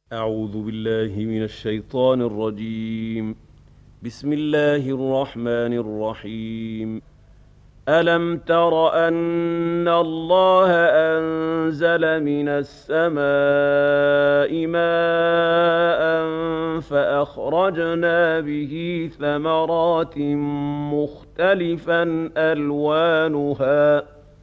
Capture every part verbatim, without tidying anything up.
أعوذ بالله من الشيطان الرجيم. بسم الله الرحمن الرحيم. ألم تر أن الله أنزل من السماء ماء فأخرجنا به ثمرات مختلفا ألوانها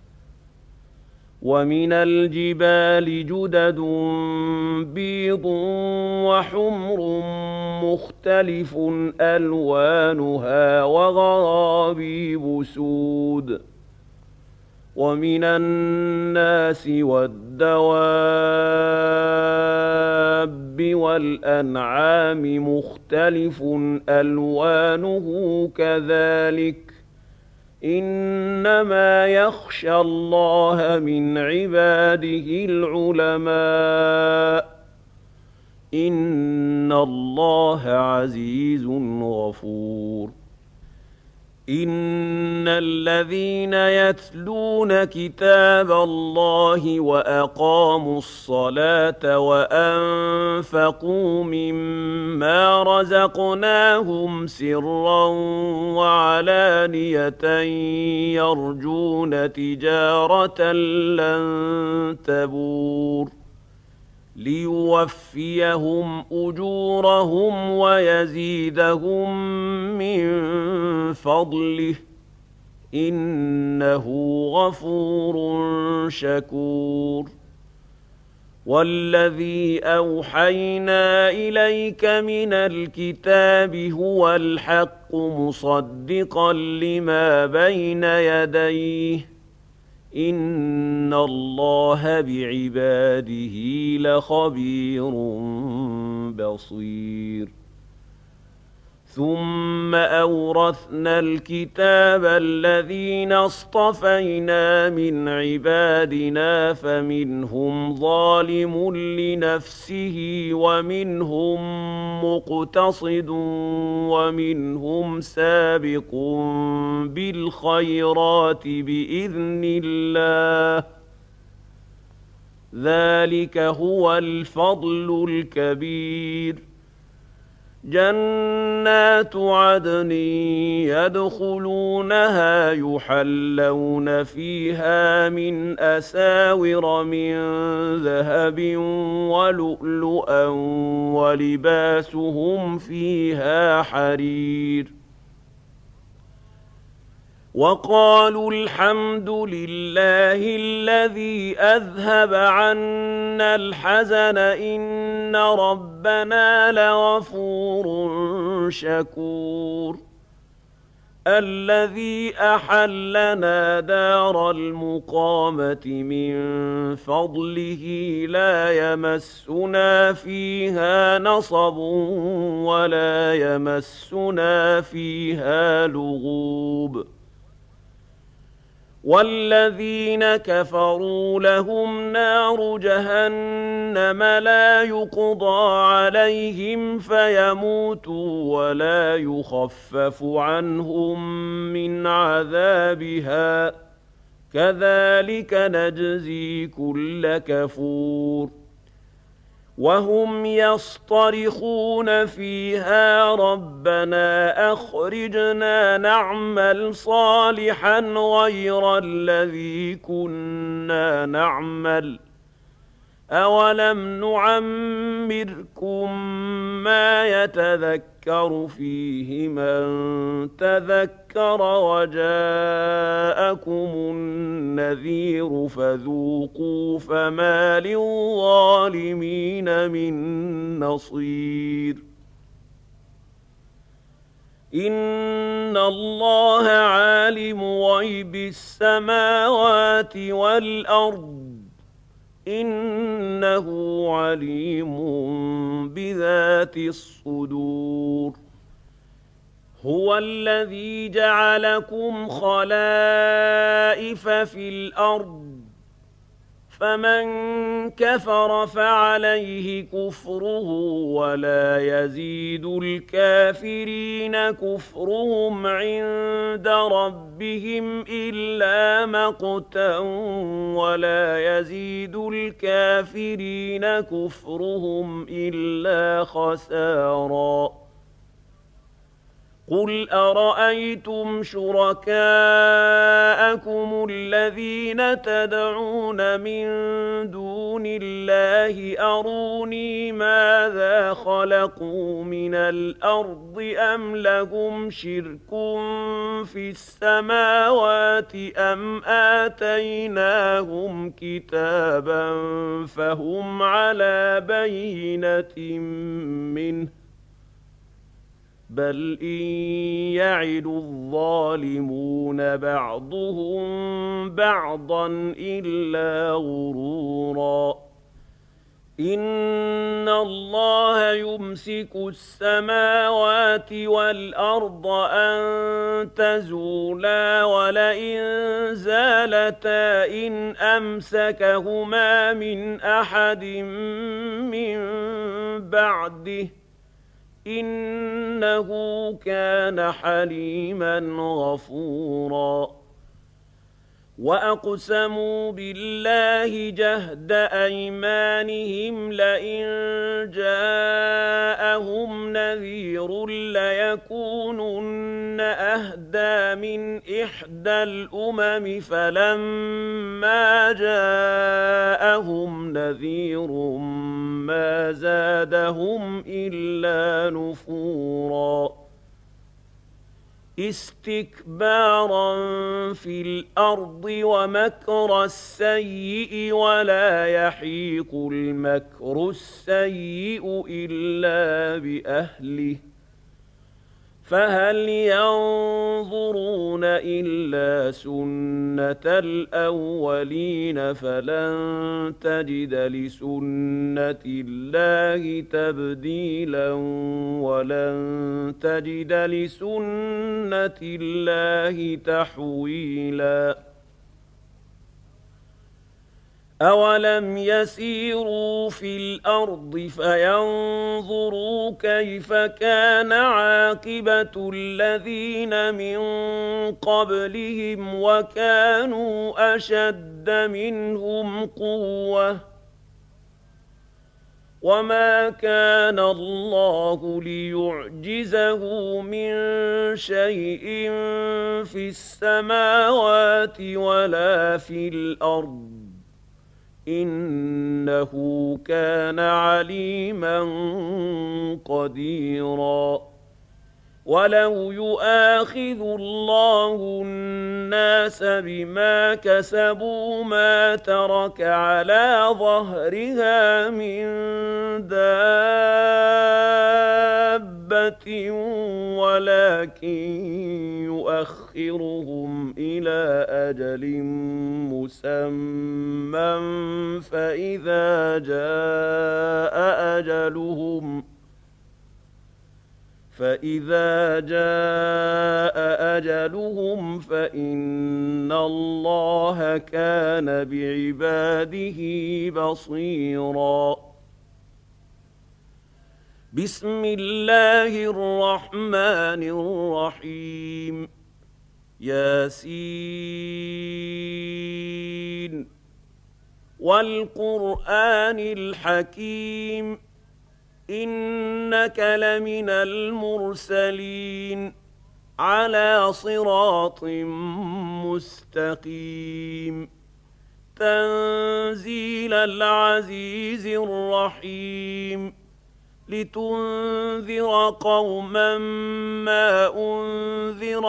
ومن الجبال جدد بيض وحمر مختلف ألوانها وغرابيب سود ومن الناس والدواب والأنعام مختلف ألوانه كذلك إنما يخشى الله من عباده العلماء إن الله عزيز غفور. إن الذين يتلون كتاب الله وأقاموا الصلاة وأنفقوا مما رزقناهم سرا وعلانية يرجون تجارة لن تبور ليوفيهم أجورهم ويزيدهم من فضله إنه غفور شكور. والذي أوحينا إليك من الكتاب هو الحق مصدقا لما بين يديه إن الله بعباده لخبير بصير. ثم أورثنا الكتاب الذين اصطفينا من عبادنا فمنهم ظالم لنفسه ومنهم مقتصد ومنهم سابق بالخيرات بإذن الله ذلك هو الفضل الكبير. جنات عدن يدخلونها يحلون فيها من أساور من ذهب ولؤلؤا ولباسهم فيها حرير. وقالوا الحمد لله الذي أذهب عنا الحزن إن ربنا لغفور شكور. الذي أحلنا دار المقامة من فضله لا يمسنا فيها نصب ولا يمسنا فيها لغوب. والذين كفروا لهم نار جهنم لا يقضى عليهم فيموتوا ولا يخفف عنهم من عذابها كذلك نجزي كل كفور. وهم يصطرخون فيها ربنا أخرجنا نعمل صالحا غير الذي كنا نعمل أولم نعمركم ما يتذكر فيه من تذكر وجاءكم النذير فذوقوا فما للظالمين من نصير. إن الله عالم غيب السماوات والأرض إنه عليم بذات الصدور. هو الذي جعلكم خلائف في الأرض فمن كفر فعليه كفره ولا يزيد الكافرين كفرهم عند ربهم إلا مقتا ولا يزيد الكافرين كفرهم إلا خسارا قل أرأيتم شركاءكم الذين تدعون من دون الله أروني ماذا خلقوا من الأرض أم لهم شرك في السماوات أم آتيناهم كتابا فهم على بينة منه بل إن يعد الظالمون بعضهم بعضا إلا غرورا إن الله يمسك السماوات والأرض أن تزولا ولئن زالتا إن أمسكهما من أحد من بعده إنه كان حليما غفورا وأقسموا بالله جهد أيمانهم لئن جاءهم نذير ليكونن أهدى من إحدى الأمم فلما جاءهم نذير ما زادهم إلا نفورا استكبارا في الأرض ومكر السيئ ولا يحيق المكر السيئ إلا بأهله فهل ينظرون إلا سنة الأولين فلن تجد لسنة الله تبديلا ولن تجد لسنة الله تحويلا أولم يسيروا في الأرض فينظروا كيف كان عاقبة الذين من قبلهم وكانوا أشد منهم قوة وما كان الله ليعجزه من شيء في السماوات ولا في الأرض إنه كان عليما قديرا ولو يؤاخذ الله الناس بما كسبوا ما ترك على ظهرها من دابة ولكن يؤخرهم إلى أجل مسمى فإذا جاء أجلهم فإذا جاء أجلهم فإن الله كان بعباده بصيرا بسم الله الرحمن الرحيم ياسين والقرآن الحكيم إنك لمن المرسلين على صراط مستقيم تنزيل العزيز الرحيم لتنذر قوما ما أنذر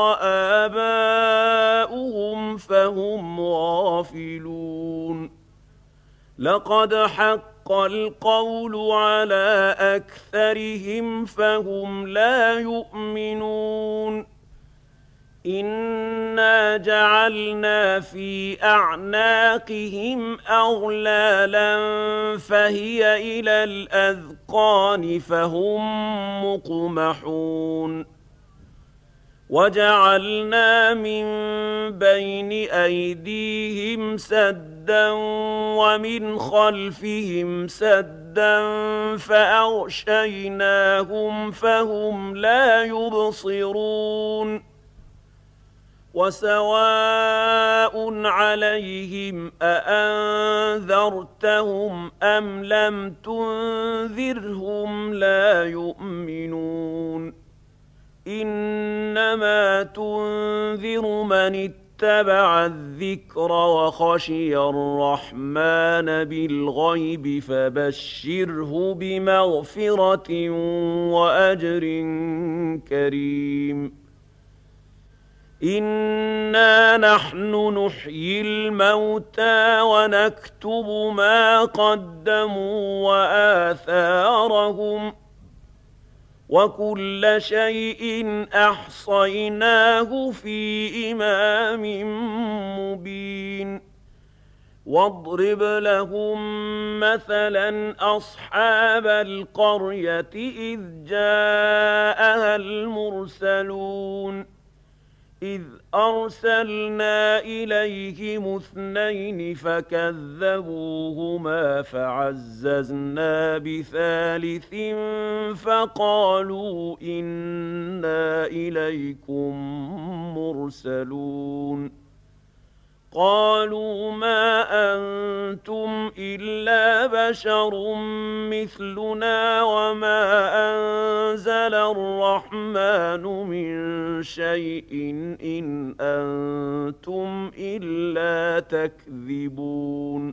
آباؤهم فهم غافلون لقد حق القول على أكثرهم فهم لا يؤمنون إنا جعلنا في أعناقهم أغلالا فهي إلى الأذقان فهم مقمحون وجعلنا من بين أيديهم سدا ومن خلفهم سدا فأغشيناهم فهم لا يبصرون وسواء عليهم أأنذرتهم أم لم تنذرهم لا يؤمنون إنما تنذر من اتبع الذكر وخشي الرحمن بالغيب فبشره بمغفرة وأجر كريم إنا نحن نحيي الموتى ونكتب ما قدموا وآثارهم وكل شيء أحصيناه في إمام مبين واضرب لهم مثلا أصحاب القرية إذ جاءها المرسلون إذ أرسلنا إليهم اثنين فكذبوهما فعززنا بثالث فقالوا إنا إليكم مرسلون قالوا ما أنتم إلا بشر مثلنا وما أنزل الرحمن من شيء إن أنتم إلا تكذبون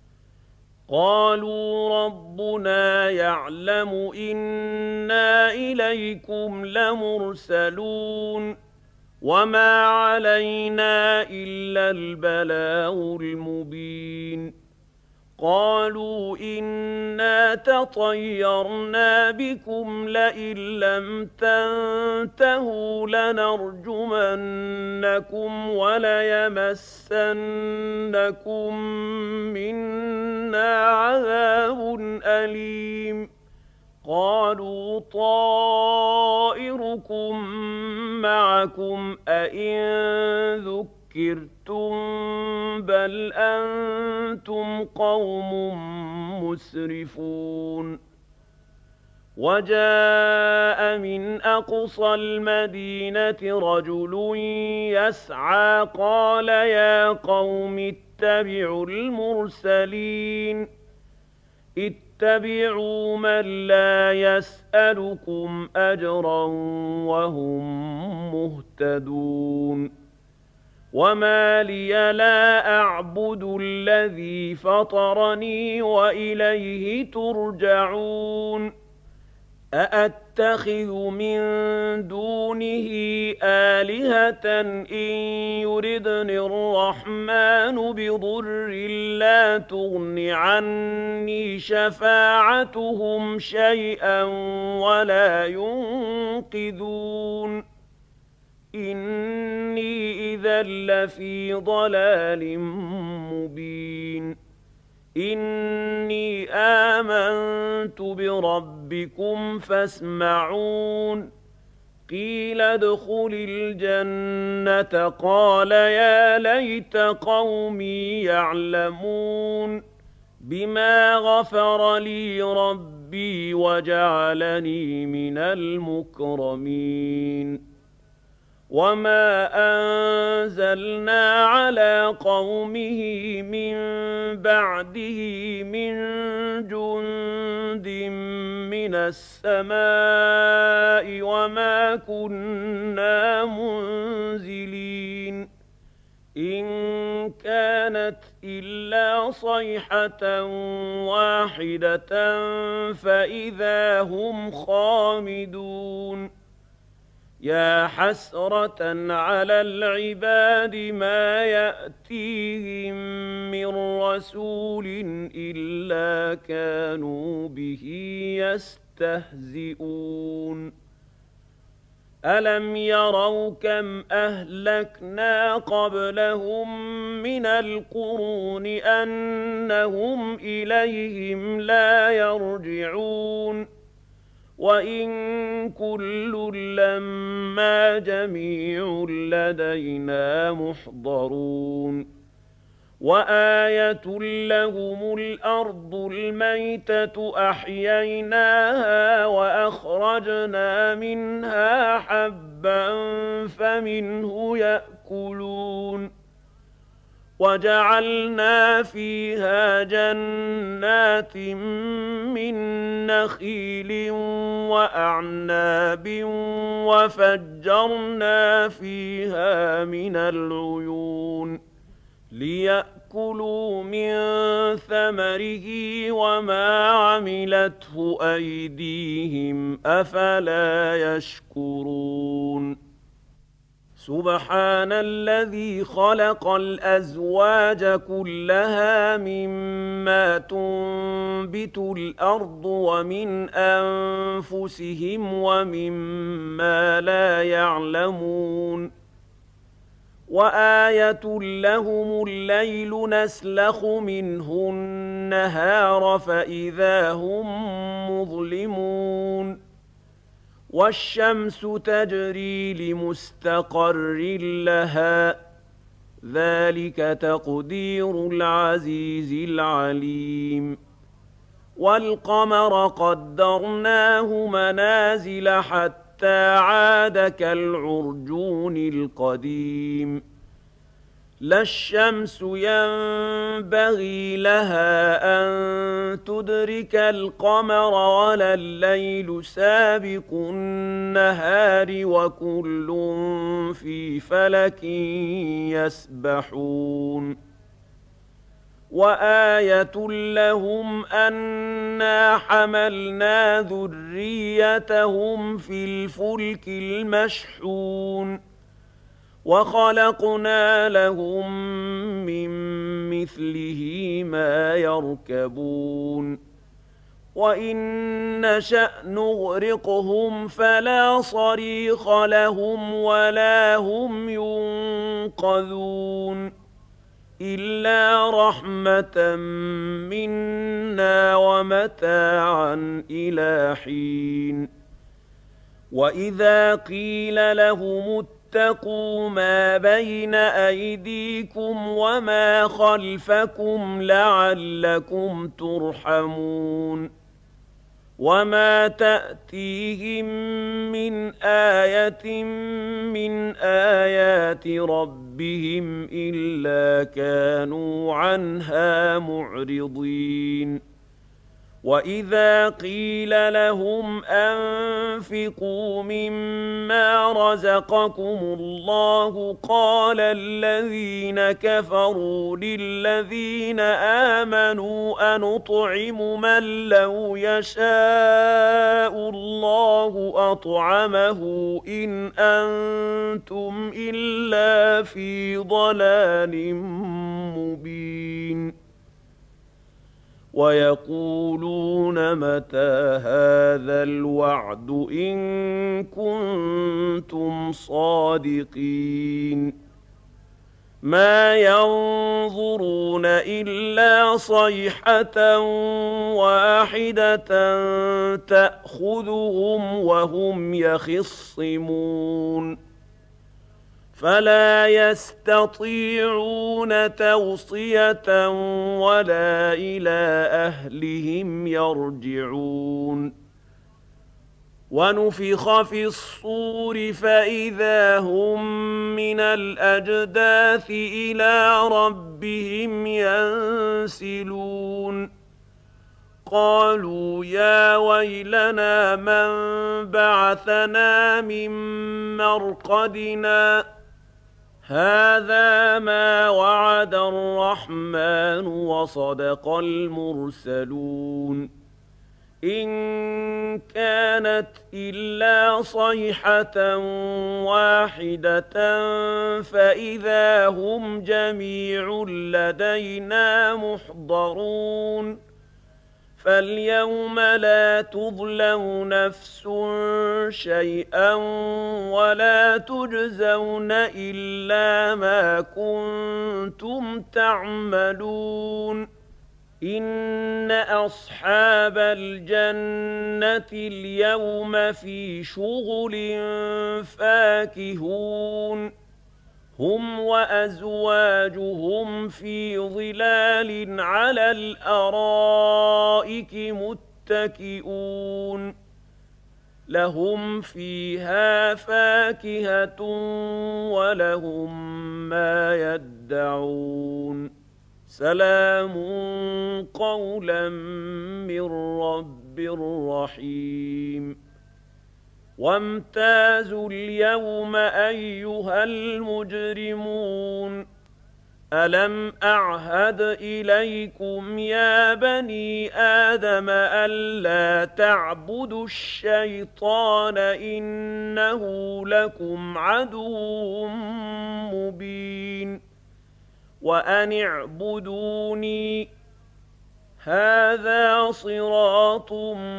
قالوا ربنا يعلم إنا إليكم لمرسلون وما علينا إلا البلاغ المبين قالوا إنا تطيرنا بكم لئن لم تنتهوا لنرجمنكم وليمسنكم منا عذاب أليم قالوا طائركم معكم أئن ذكرتم بل أنتم قوم مسرفون وجاء من أقصى المدينة رجل يسعى قال يا قوم اتبعوا المرسلين اتبعوا من لا يسألكم أجرا وهم مهتدون وما لي لا أعبد الذي فطرني وإليه ترجعون أأتخذ من دونه آلهة إن يردني الرحمن بضر لا تغن عني شفاعتهم شيئا ولا ينقذون إني إذا لفي ضلال مبين إني آمنت بربكم فاسمعون قيل ادخل الجنة قال يا ليت قومي يعلمون بما غفر لي ربي وجعلني من المكرمين وما أنزلنا على قومه من بعده من جند من السماء وما كنا منزلين إن كانت إلا صيحة واحدة فإذا هم خامدون يا حسرة على العباد ما يأتيهم من رسول إلا كانوا به يستهزئون ألم يروا كم أهلكنا قبلهم من القرون أنهم إليهم لا يرجعون وَإِن كُلٌّ لَّمَّا جَمِيعٌ لَّدَيْنَا مُحْضَرُونَ وَآيَةٌ لَّهُمُ الْأَرْضُ الْمَيْتَةُ أَحْيَيْنَاهَا وَأَخْرَجْنَا مِنْهَا حَبًّا فَمِنْهُ يَأْكُلُونَ وَجَعَلْنَا فِيهَا جَنَّاتٍ مِّن نَّخِيلٍ وَأَعْنَابٍ وَفَجَّرْنَا فِيهَا مِنَ الْعُيُونِ لِيَأْكُلُوا مِن ثَمَرِهِ وَمَا عَمِلَتْهُ أَيْدِيهِمْ ۖ أَفَلَا يَشْكُرُونَ سُبْحَانَ الَّذِي خَلَقَ الْأَزْوَاجَ كُلَّهَا مِمَّا تُنبِتُ الْأَرْضُ وَمِنْ أَنفُسِهِمْ وَمِمَّا لَا يَعْلَمُونَ وَآيَةٌ لَّهُمُ اللَّيْلُ نَسْلَخُ مِنْهُ النَّهَارَ فَإِذَا هُم مُّظْلِمُونَ وَالشَّمْسُ تَجْرِي لِمُسْتَقَرٍّ لَّهَا ۚ ذَٰلِكَ تَقْدِيرُ الْعَزِيزِ الْعَلِيمِ وَالْقَمَرَ قَدَّرْنَاهُ مَنَازِلَ حَتَّىٰ عَادَ كَالْعُرْجُونِ الْقَدِيمِ لَا الشَّمْسُ يَنبَغِي لَهَا أَن تُدْرِكَ الْقَمَرَ وَلَا اللَّيْلُ سَابِقُ النَّهَارِ ۚ وَكُلٌّ فِي فَلَكٍ يَسْبَحُونَ وَآيَةٌ لَّهُمْ أَنَّا حَمَلْنَا ذُرِّيَّتَهُمْ فِي الْفُلْكِ الْمَشْحُونِ وَخَلَقْنَا لَهُم مِّن مِّثْلِهِ مَا يَرْكَبُونَ وَإِن نَّشَأْ نُغْرِقْهُمْ فَلَا صَرِيخَ لَهُمْ وَلَا هُمْ يُنقَذُونَ إِلَّا رَحْمَةً مِّنَّا وَمَتَاعًا إِلَىٰ حِينٍ وَإِذَا قِيلَ لَهُمُ اتَّقُوا مَا بَيْنَ أَيْدِيكُمْ وَمَا خَلْفَكُمْ لَعَلَّكُمْ تُرْحَمُونَ وَمَا تَأْتِيهِم مِّنْ آيَةٍ مِّنْ آيَاتِ رَبِّهِمْ إِلَّا كَانُوا عَنْهَا مُعْرِضِينَ وَإِذَا قِيلَ لَهُمْ أَنفِقُوا مِمَّا رَزَقَكُمُ اللَّهُ قَالَ الَّذِينَ كَفَرُوا لِلَّذِينَ آمَنُوا أَنُطْعِمُ مَن لَّوْ يَشَاءُ اللَّهُ أَطْعَمَهُ إِنْ أَنتُمْ إِلَّا فِي ضَلَالٍ مُّبِينٍ وَيَقُولُونَ مَتَىٰ هَٰذَا الْوَعْدُ إِن كُنتُمْ صَادِقِينَ مَا يَنظُرُونَ إِلَّا صَيْحَةً وَاحِدَةً تَأْخُذُهُمْ وَهُمْ يَخِصِّمُونَ فَلَا يَسْتَطِيعُونَ تَوْصِيَةً وَلَا إِلَىٰ أَهْلِهِمْ يَرْجِعُونَ وَنُفِخَ فِي الصُّورِ فَإِذَا هُم مِّنَ الْأَجْدَاثِ إِلَىٰ رَبِّهِمْ يَنسِلُونَ قَالُوا يَا وَيْلَنَا مَن بَعَثَنَا مِن مَّرْقَدِنَا هَٰذَا مَا وَعَدَ الرَّحْمَٰنُ وَصَدَقَ الْمُرْسَلُونَ إِن كَانَتْ إِلَّا صَيْحَةً وَاحِدَةً فَإِذَا هُمْ جَمِيعٌ لَّدَيْنَا مُحْضَرُونَ فَالْيَوْمَ لَا تُظْلَمُ نَفْسٌ شَيْئًا وَلَا تُجْزَوْنَ إِلَّا مَا كُنتُمْ تَعْمَلُونَ إن أصحاب الجنة اليوم في شغل فاكهون هم وأزواجهم في ظلال على الأرائك متكئون لهم فيها فاكهة ولهم ما يدعون سلام قولا من رب رحيم وامتازوا اليوم أيها المجرمون ألم أعهد إليكم يا بني آدم ألا تعبدوا الشيطان إنه لكم عدو مبين وأن اعبدوني هذا صراط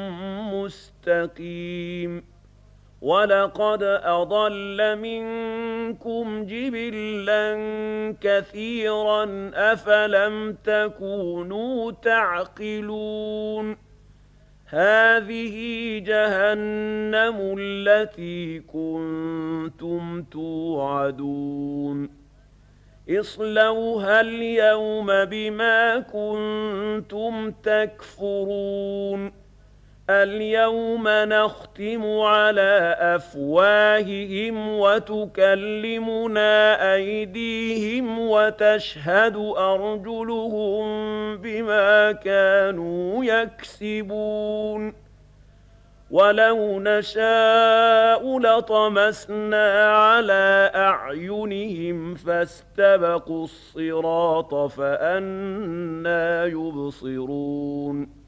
مستقيم وَلَقَدْ أَضَلَّ مِنكُمْ جِبِلًّا كَثِيرًا أَفَلَمْ تَكُونُوا تَعْقِلُونَ هَٰذِهِ جَهَنَّمُ الَّتِي كُنتُمْ تُوعَدُونَ اصْلَوْهَا الْيَوْمَ بِمَا كُنتُمْ تَكْفُرُونَ اليوم نختم على أفواههم وتكلمنا أيديهم وتشهد أرجلهم بما كانوا يكسبون ولو نشاء لطمسنا على أعينهم فاستبقوا الصراط فأنى يبصرون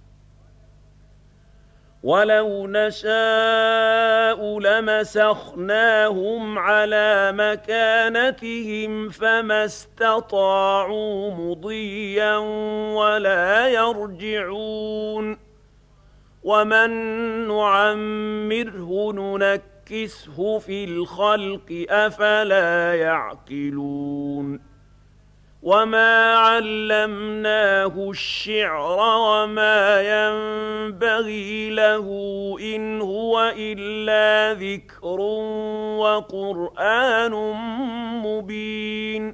ولو نشاء لمسخناهم على مكانتهم فما استطاعوا مضيا ولا يرجعون ومن نعمره ننكسه في الخلق أفلا يعقلون وما علمناه الشعر وما ينبغي له إن هو إلا ذكر وقرآن مبين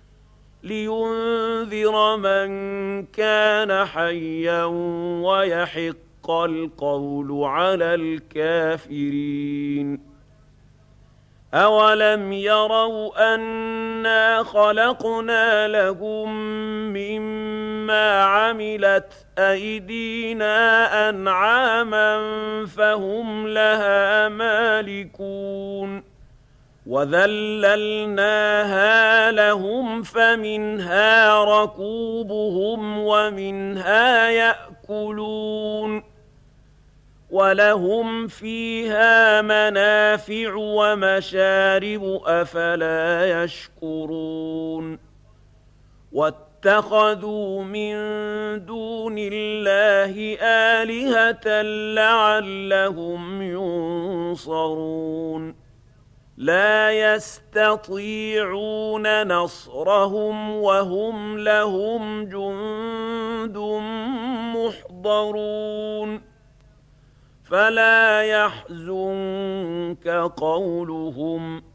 لينذر من كان حيا ويحق القول على الكافرين أَوَلَمْ يَرَوْا أَنَّا خَلَقْنَا لَهُم مِّمَّا عَمِلَتْ أَيْدِينَا أَنْعَامًا فَهُمْ لَهَا مَالِكُونَ وَذَلَّلْنَاهَا لَهُمْ فَمِنْهَا رَكُوبُهُمْ وَمِنْهَا يَأْكُلُونَ وَلَهُمْ فِيهَا مَنَافِعُ وَمَشَارِبُ أَفَلَا يَشْكُرُونَ وَاتَّخَذُوا مِن دُونِ اللَّهِ آلِهَةً لَّعَلَّهُمْ يُنصَرُونَ لَا يَسْتَطِيعُونَ نَصْرَهُمْ وَهُمْ لَهُمْ جُندٌ مُّحْضَرُونَ فلا يحزنك قولهم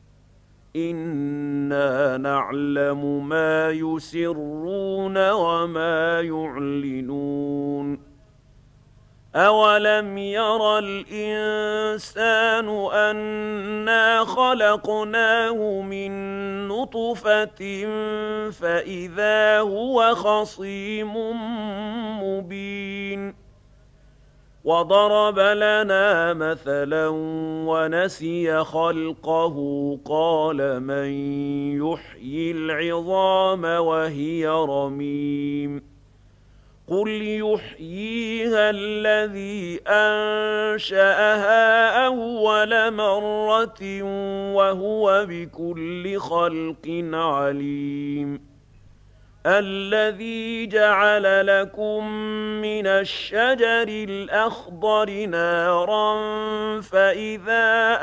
إنا نعلم ما يسرون وما يعلنون أولم ير الإنسان أنا خلقناه من نطفة فإذا هو خصيم مبين وَضَرَبَ لَنَا مَثَلًا وَنَسِيَ خَلْقَهُ قَالَ مَن يُحْيِي الْعِظَامَ وَهِيَ رَمِيمٌ قُلْ يُحْيِيهَا الَّذِي أَنشَأَهَا أَوَّلَ مَرَّةٍ وَهُوَ بِكُلِّ خَلْقٍ عَلِيمٌ الَّذِي جَعَلَ لَكُم مِّنَ الشَّجَرِ الْأَخْضَرِ نَارًا فَإِذَا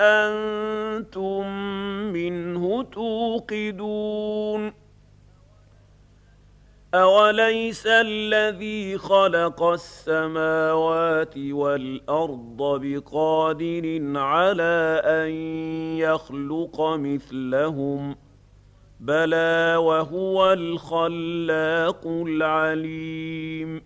أَنتُم مِّنْهُ تُوقِدُونَ أَوَلَيْسَ الَّذِي خَلَقَ السَّمَاوَاتِ وَالْأَرْضَ بِقَادِرٍ عَلَىٰ أَن يَخْلُقَ مِثْلَهُم ۚ بَلَىٰ وَهُوَ الْخَلَّاقُ الْعَلِيمُ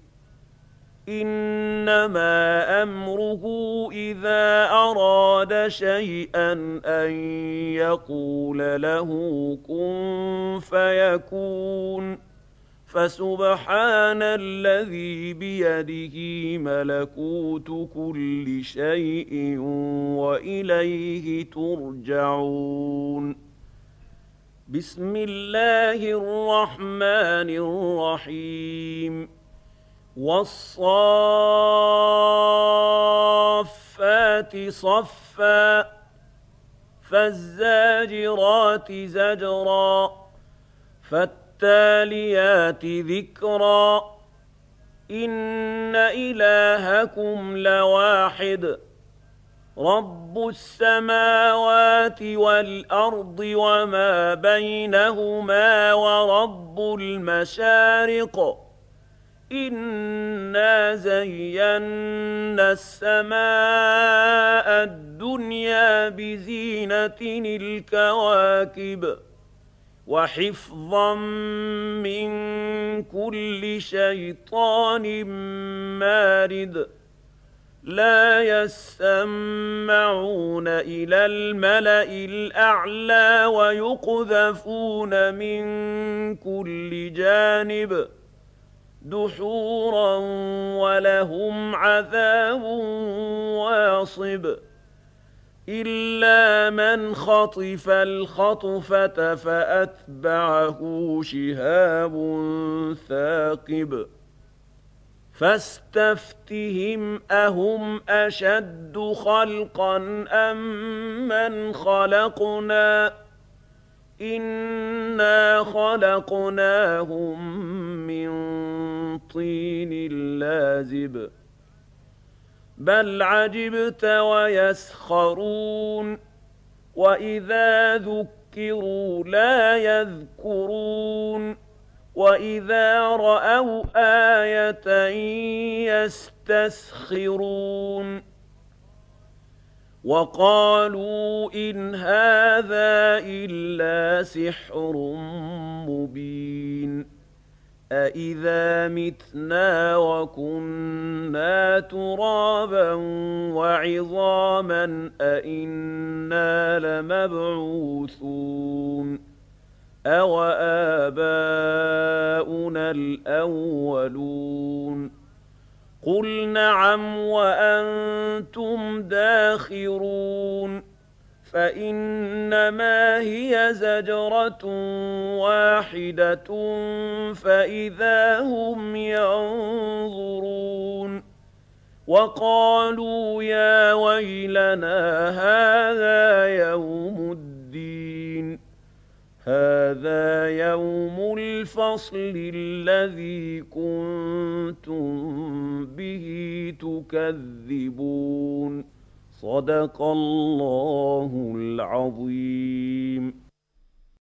إِنَّمَا أَمْرُهُ إِذَا أَرَادَ شَيْئًا أَن يَقُولَ لَهُ كُن فَيَكُونُ فَسُبْحَانَ الَّذِي بِيَدِهِ مَلَكُوتُ كُلِّ شَيْءٍ وَإِلَيْهِ تُرْجَعُونَ بسم الله الرحمن الرحيم وَالصَّافَّاتِ صَفًّا فَالزَّاجِرَاتِ زَجْرًا فَالتَّالِيَاتِ ذِكْرًا إِنَّ إِلَٰهَكُمْ لَوَاحِدٌ رَبُّ السَّمَاوَاتِ وَالْأَرْضِ وَمَا بَيْنَهُمَا وَرَبُّ الْمَشَارِقِ إِنَّا زَيَّنَّا السَّمَاءَ الدُّنْيَا بِزِينَةٍ الْكَوَاكِبِ وَحِفْظًا مِّن كُلِّ شَيْطَانٍ مَّارِدٍ لَّا يَسَّمَّعُونَ إِلَى الْمَلَإِ الْأَعْلَىٰ وَيُقْذَفُونَ مِن كُلِّ جَانِبٍ دُحُورًا وَلَهُمْ عَذَابٌ وَاصِبٌ إِلَّا مَنْ خَطِفَ الْخَطْفَةَ فَأَتْبَعَهُ شِهَابٌ ثَاقِبٌ فَاسْتَفْتِهِمْ أَهُمْ أَشَدُّ خَلْقًا أَم مَّنْ خَلَقْنَا ۚ إِنَّا خَلَقْنَاهُم مِّن طِينٍ لَّازِبٍ بَلْ عَجِبْتَ وَيَسْخَرُونَ وَإِذَا ذُكِّرُوا لَا يَذْكُرُونَ وَإِذَا رَأَوْا آيَةً يَسْتَسْخِرُونَ وَقَالُوا إِنْ هَٰذَا إِلَّا سِحْرٌ مُّبِينٌ أَإِذَا مِتْنَا وَكُنَّا تُرَابًا وَعِظَامًا أَإِنَّا لَمَبْعُوثُونَ أَوَآبَاؤُنَا الْأَوَّلُونَ قُلْ نَعَمْ وَأَنتُمْ دَاخِرُونَ فَإِنَّمَا هِيَ زَجْرَةٌ وَاحِدَةٌ فَإِذَا هُمْ يَنظُرُونَ وَقَالُوا يَا وَيْلَنَا هَٰذَا يَوْمُ الدِّينِ هَٰذَا يَوْمُ الْفَصْلِ الَّذِي كُنتُم بِهِ تُكَذِّبُونَ صدق الله العظيم